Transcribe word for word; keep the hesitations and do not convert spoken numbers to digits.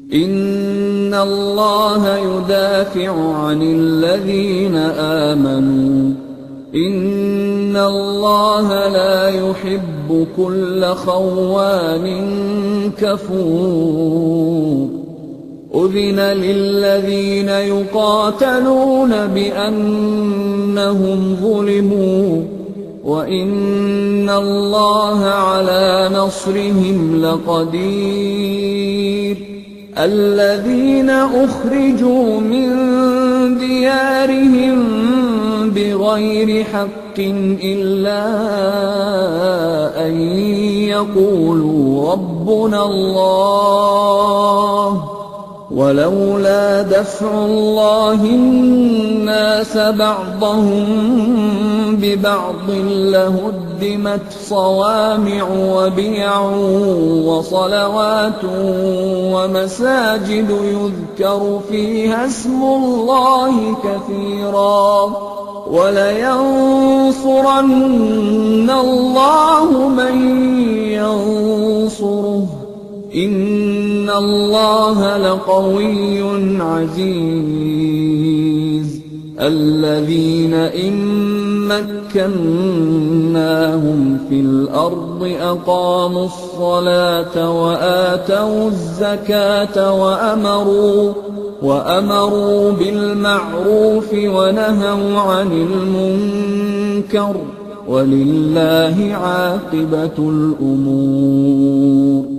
إِنَّ اللَّهَ يُدَافِعُ عَنِ الَّذِينَ آمَنُوا ۗ إِنَّ اللَّهَ لَا يُحِبُّ كُلَّ خَوَّانٍ كَفُورٍ أُذِنَ لِلَّذِينَ يُقَاتَلُونَ بِأَنَّهُمْ ظُلِمُوا ۚ وَإِنَّ اللَّهَ عَلَىٰ نَصْرِهِمْ لَقَدِيرٌ الَّذِينَ أُخْرِجُوا مِن دِيَارِهِم بِغَيْرِ حَقٍّ إِلَّا أَن يَقُولُوا رَبُّنَا اللَّهُ ۗ وَلَوْلَا دَفْعُ اللَّهِ النَّاسَ بَعْضَهُم بِبَعْضٍ لَّهُدِّمَتْ صَوَامِعُ وَبِيَعٌ وَصَلَوَاتٌ وَمَسَاجِدُ يُذْكَرُ فِيهَا اسْمُ اللَّهِ كَثِيرًا ۗ وَلَيَنصُرَنَّ اللَّهُ مَن يَنصُرُهُ ۗ إِنَّ اللَّهَ لَقَوِيٌّ عَزِيزٌ الَّذِينَ إِن مَّكَّنَّاهُمْ فِي الْأَرْضِ أَقَامُوا الصَّلَاةَ وَآتَوُا الزَّكَاةَ وَأَمَرُوا وَأَمَرُوا بِالْمَعْرُوفِ وَنَهَوْا عَنِ الْمُنكَرِ ۗ وَلِلَّهِ عَاقِبَةُ الْأُمُورِ.